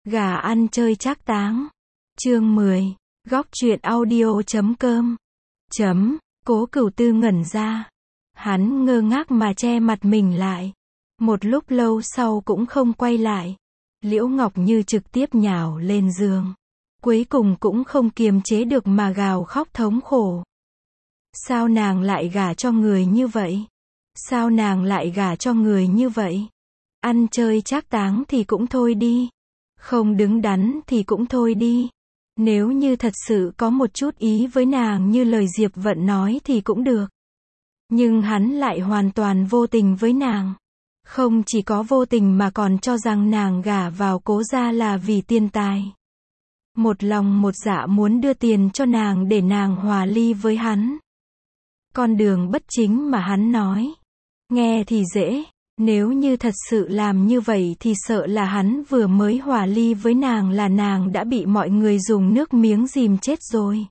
Gà ăn chơi trác táng. Chương 10. Góc truyện audio.com. Cố Cửu Tư ngẩn ra. Hắn ngơ ngác mà che mặt mình lại. Một lúc lâu sau cũng không quay lại. Liễu Ngọc Như trực tiếp nhào lên giường. Cuối cùng cũng không kiềm chế được mà gào khóc thống khổ. Sao nàng lại gả cho người như vậy? Sao nàng lại gả cho người như vậy? Ăn chơi trác táng thì cũng thôi đi. Không đứng đắn thì cũng thôi đi. Nếu như thật sự có một chút ý với nàng như lời Diệp Vận nói thì cũng được. Nhưng hắn lại hoàn toàn vô tình với nàng. Không chỉ có vô tình mà còn cho rằng nàng gả vào Cố gia là vì tiền tài. Một lòng một dạ muốn đưa tiền cho nàng để nàng hòa ly với hắn. Con đường bất chính mà hắn nói. Nghe thì dễ, nếu như thật sự làm như vậy thì sợ là hắn vừa mới hòa ly với nàng là nàng đã bị mọi người dùng nước miếng dìm chết rồi.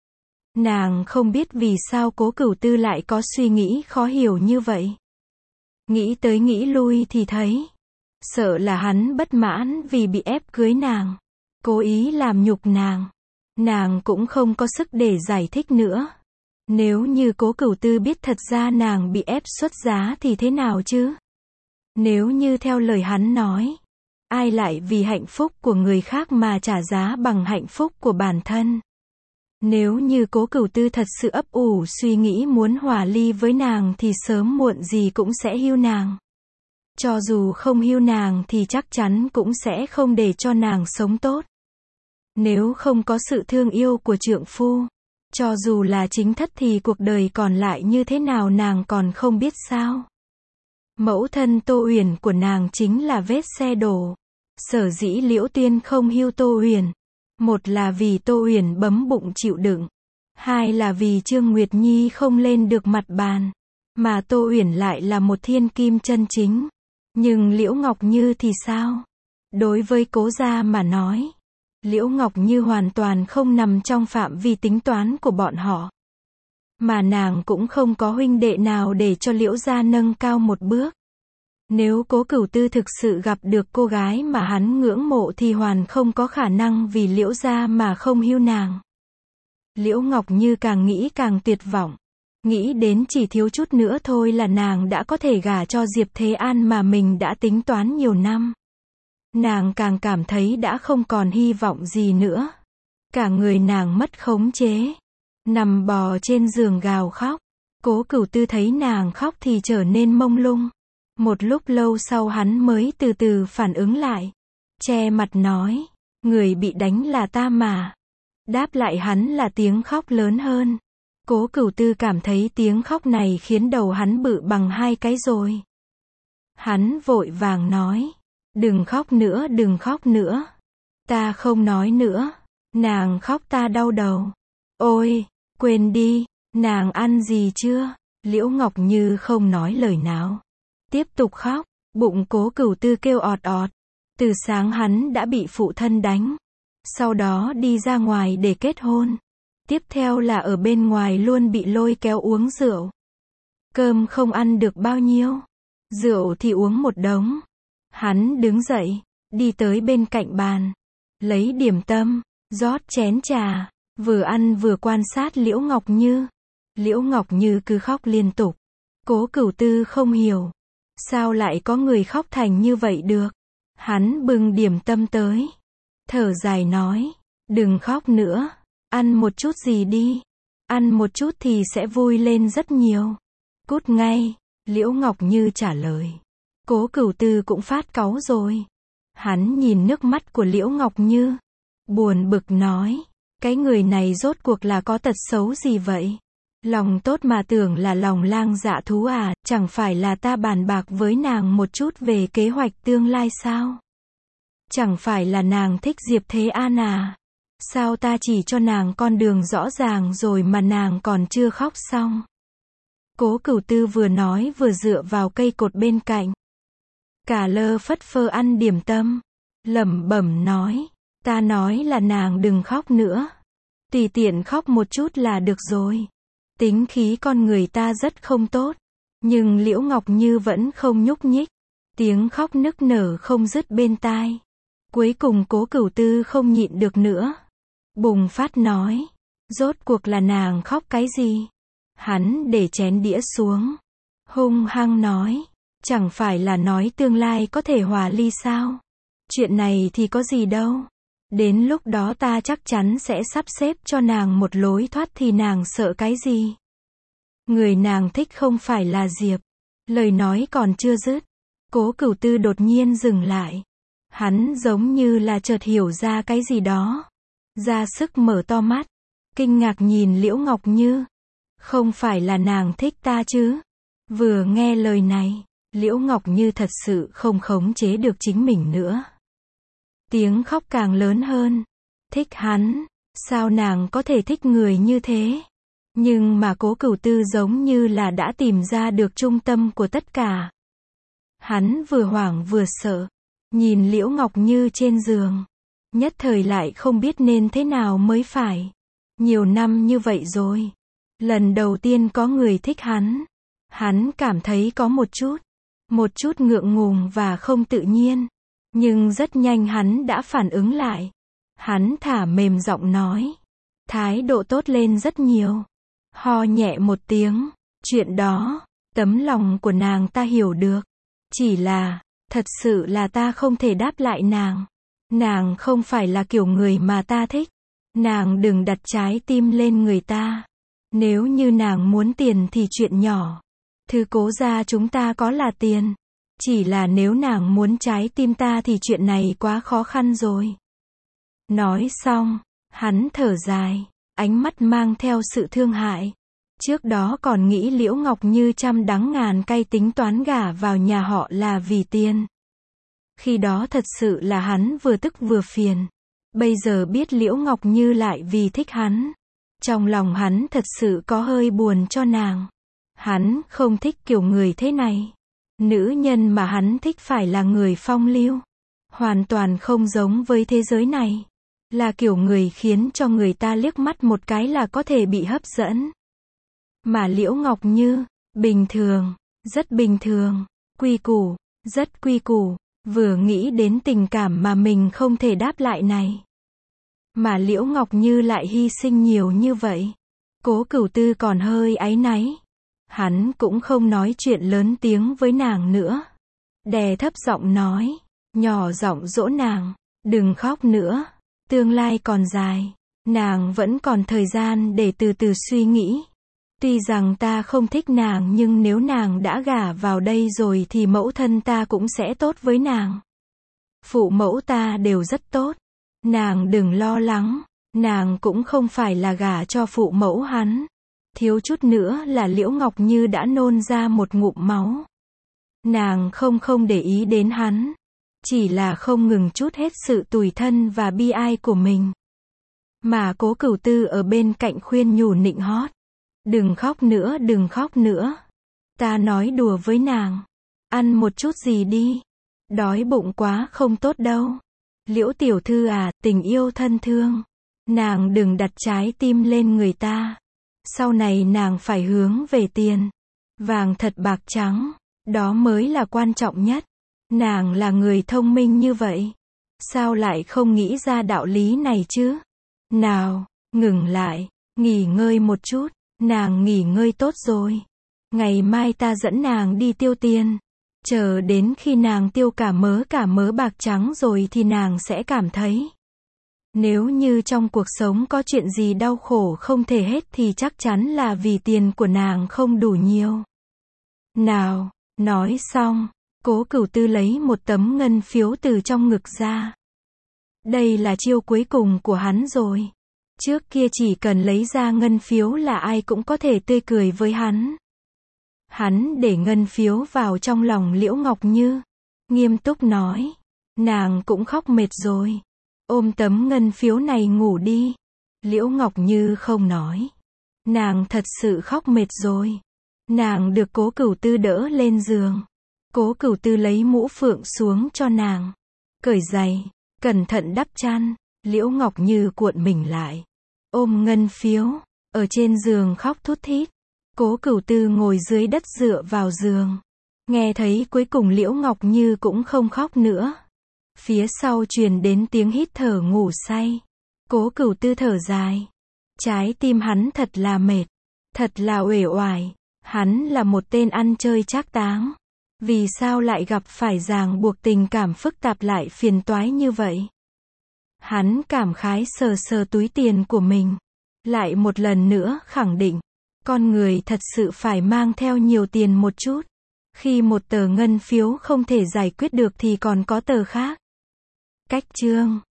Nàng không biết vì sao Cố Cửu Tư lại có suy nghĩ khó hiểu như vậy. Nghĩ tới nghĩ lui thì thấy, sợ là hắn bất mãn vì bị ép cưới nàng, cố ý làm nhục nàng. Nàng cũng không có sức để giải thích nữa. Nếu như Cố Cửu Tư biết thật ra nàng bị ép xuất giá thì thế nào chứ? Nếu như theo lời hắn nói, ai lại vì hạnh phúc của người khác mà trả giá bằng hạnh phúc của bản thân? Nếu như Cố Cửu Tư thật sự ấp ủ suy nghĩ muốn hòa ly với nàng thì sớm muộn gì cũng sẽ hưu nàng. Cho dù không hưu nàng thì chắc chắn cũng sẽ không để cho nàng sống tốt. Nếu không có sự thương yêu của trượng phu, cho dù là chính thất thì cuộc đời còn lại như thế nào nàng còn không biết sao. Mẫu thân Tô Uyển của nàng chính là vết xe đổ. Sở dĩ Liễu Tuyên không hưu Tô Uyển, một là vì Tô Uyển bấm bụng chịu đựng, hai là vì Trương Nguyệt Nhi không lên được mặt bàn, mà Tô Uyển lại là một thiên kim chân chính. Nhưng Liễu Ngọc Như thì sao? Đối với Cố gia mà nói, Liễu Ngọc Như hoàn toàn không nằm trong phạm vi tính toán của bọn họ. Mà nàng cũng không có huynh đệ nào để cho Liễu gia nâng cao một bước. Nếu Cố Cửu Tư thực sự gặp được cô gái mà hắn ngưỡng mộ thì hoàn không có khả năng vì Liễu gia mà không hưu nàng. Liễu Ngọc Như càng nghĩ càng tuyệt vọng. Nghĩ đến chỉ thiếu chút nữa thôi là nàng đã có thể gả cho Diệp Thế An mà mình đã tính toán nhiều năm. Nàng càng cảm thấy đã không còn hy vọng gì nữa. Cả người nàng mất khống chế. Nằm bò trên giường gào khóc. Cố Cửu Tư thấy nàng khóc thì trở nên mông lung. Một lúc lâu sau hắn mới từ từ phản ứng lại. Che mặt nói, người bị đánh là ta mà. Đáp lại hắn là tiếng khóc lớn hơn. Cố Cửu Tư cảm thấy tiếng khóc này khiến đầu hắn bự bằng hai cái rồi. Hắn vội vàng nói, đừng khóc nữa, đừng khóc nữa. Ta không nói nữa. Nàng khóc ta đau đầu. Ôi, quên đi, nàng ăn gì chưa? Liễu Ngọc Như không nói lời nào. Tiếp tục khóc, bụng Cố Cửu Tư kêu ọt ọt. Từ sáng hắn đã bị phụ thân đánh. Sau đó đi ra ngoài để kết hôn. Tiếp theo là ở bên ngoài luôn bị lôi kéo uống rượu. Cơm không ăn được bao nhiêu. Rượu thì uống một đống. Hắn đứng dậy, đi tới bên cạnh bàn. Lấy điểm tâm, rót chén trà. Vừa ăn vừa quan sát Liễu Ngọc Như. Liễu Ngọc Như cứ khóc liên tục. Cố Cửu Tư không hiểu. Sao lại có người khóc thành như vậy được? Hắn bưng điểm tâm tới. Thở dài nói. Đừng khóc nữa. Ăn một chút gì đi. Ăn một chút thì sẽ vui lên rất nhiều. Cút ngay. Liễu Ngọc Như trả lời. Cố Cửu Tư cũng phát cáu rồi. Hắn nhìn nước mắt của Liễu Ngọc Như. Buồn bực nói. Cái người này rốt cuộc là có tật xấu gì vậy? Lòng tốt mà tưởng là lòng lang dạ thú à, chẳng phải là ta bàn bạc với nàng một chút về kế hoạch tương lai sao? Chẳng phải là nàng thích Diệp Thế An à? Sao ta chỉ cho nàng con đường rõ ràng rồi mà nàng còn chưa khóc xong? Cố Cửu Tư vừa nói vừa dựa vào cây cột bên cạnh. Cả lơ phất phơ ăn điểm tâm. Lẩm bẩm nói. Ta nói là nàng đừng khóc nữa. Tùy tiện khóc một chút là được rồi. Tính khí con người ta rất không tốt. Nhưng Liễu Ngọc Như vẫn không nhúc nhích. Tiếng khóc nức nở không dứt bên tai. Cuối cùng Cố Cửu Tư không nhịn được nữa. Bùng phát nói. Rốt cuộc là nàng khóc cái gì? Hắn để chén đĩa xuống. Hung hăng nói. Chẳng phải là nói tương lai có thể hòa ly sao? Chuyện này thì có gì đâu. Đến lúc đó ta chắc chắn sẽ sắp xếp cho nàng một lối thoát thì nàng sợ cái gì? Người nàng thích không phải là Diệp. Lời nói còn chưa dứt. Cố Cửu Tư đột nhiên dừng lại. Hắn giống như là chợt hiểu ra cái gì đó. Ra sức mở to mắt. Kinh ngạc nhìn Liễu Ngọc Như. Không phải là nàng thích ta chứ? Vừa nghe lời này, Liễu Ngọc Như thật sự không khống chế được chính mình nữa. Tiếng khóc càng lớn hơn. Thích hắn? Sao nàng có thể thích người như thế? Nhưng mà Cố Cửu Tư giống như là đã tìm ra được trung tâm của tất cả. Hắn vừa hoảng vừa sợ. Nhìn Liễu Ngọc Như trên giường. Nhất thời lại không biết nên thế nào mới phải. Nhiều năm như vậy rồi. Lần đầu tiên có người thích hắn. Hắn cảm thấy có một chút ngượng ngùng và không tự nhiên. Nhưng rất nhanh hắn đã phản ứng lại. Hắn thả mềm giọng nói. Thái độ tốt lên rất nhiều. Ho nhẹ một tiếng. Chuyện đó, tấm lòng của nàng ta hiểu được. Chỉ là, thật sự là ta không thể đáp lại nàng. Nàng không phải là kiểu người mà ta thích. Nàng đừng đặt trái tim lên người ta. Nếu như nàng muốn tiền thì chuyện nhỏ. Thứ Cố gia chúng ta có là tiền. Chỉ là nếu nàng muốn trái tim ta thì chuyện này quá khó khăn rồi. Nói xong, hắn thở dài, ánh mắt mang theo sự thương hại. Trước đó còn nghĩ Liễu Ngọc Như trăm đắng ngàn cay tính toán gả vào nhà họ là vì tiền. Khi đó thật sự là hắn vừa tức vừa phiền. Bây giờ biết Liễu Ngọc Như lại vì thích hắn. Trong lòng hắn thật sự có hơi buồn cho nàng. Hắn không thích kiểu người thế này. Nữ nhân mà hắn thích phải là người phong lưu. Hoàn toàn không giống với thế giới này. Là kiểu người khiến cho người ta liếc mắt một cái là có thể bị hấp dẫn. Mà Liễu Ngọc Như, bình thường, rất bình thường, quy củ, rất quy củ. Vừa nghĩ đến tình cảm mà mình không thể đáp lại này. Mà Liễu Ngọc Như lại hy sinh nhiều như vậy. Cố Cửu Tư còn hơi áy náy. Hắn cũng không nói chuyện lớn tiếng với nàng nữa. Đè thấp giọng nói, nhỏ giọng dỗ nàng, đừng khóc nữa, tương lai còn dài, nàng vẫn còn thời gian để từ từ suy nghĩ. Tuy rằng ta không thích nàng nhưng nếu nàng đã gả vào đây rồi thì mẫu thân ta cũng sẽ tốt với nàng. Phụ mẫu ta đều rất tốt. Nàng đừng lo lắng, nàng cũng không phải là gả cho phụ mẫu hắn. Thiếu chút nữa là Liễu Ngọc Như đã nôn ra một ngụm máu. Nàng không để ý đến hắn. Chỉ là không ngừng trút hết sự tủi thân và bi ai của mình. Mà Cố Cửu Tư ở bên cạnh khuyên nhủ nịnh hót. Đừng khóc nữa, đừng khóc nữa. Ta nói đùa với nàng. Ăn một chút gì đi. Đói bụng quá không tốt đâu. Liễu tiểu thư à, tình yêu thân thương. Nàng đừng đặt trái tim lên người ta. Sau này nàng phải hướng về tiền. Vàng thật bạc trắng. Đó mới là quan trọng nhất. Nàng là người thông minh như vậy. Sao lại không nghĩ ra đạo lý này chứ? Nào, ngừng lại, nghỉ ngơi một chút. Nàng nghỉ ngơi tốt rồi. Ngày mai ta dẫn nàng đi tiêu tiền. Chờ đến khi nàng tiêu cả mớ bạc trắng rồi thì nàng sẽ cảm thấy. Nếu như trong cuộc sống có chuyện gì đau khổ không thể hết thì chắc chắn là vì tiền của nàng không đủ nhiều. Nào, nói xong, Cố Cửu Tư lấy một tấm ngân phiếu từ trong ngực ra. Đây là chiêu cuối cùng của hắn rồi. Trước kia chỉ cần lấy ra ngân phiếu là ai cũng có thể tươi cười với hắn. Hắn để ngân phiếu vào trong lòng Liễu Ngọc Như. Nghiêm túc nói. Nàng cũng khóc mệt rồi. Ôm tấm ngân phiếu này ngủ đi. Liễu Ngọc Như không nói. Nàng thật sự khóc mệt rồi. Nàng được Cố Cửu Tư đỡ lên giường. Cố Cửu Tư lấy mũ phượng xuống cho nàng. Cởi giày. Cẩn thận đắp chăn. Liễu Ngọc Như cuộn mình lại. Ôm ngân phiếu. Ở trên giường khóc thút thít. Cố Cửu Tư ngồi dưới đất dựa vào giường. Nghe thấy cuối cùng Liễu Ngọc Như cũng không khóc nữa. Phía sau truyền đến tiếng hít thở ngủ say. Cố Cửu Tư thở dài. Trái tim hắn thật là mệt. Thật là uể oải. Hắn là một tên ăn chơi trác táng. Vì sao lại gặp phải ràng buộc tình cảm phức tạp lại phiền toái như vậy? Hắn cảm khái sờ sờ túi tiền của mình. Lại một lần nữa khẳng định. Con người thật sự phải mang theo nhiều tiền một chút. Khi một tờ ngân phiếu không thể giải quyết được thì còn có tờ khác. Cách chương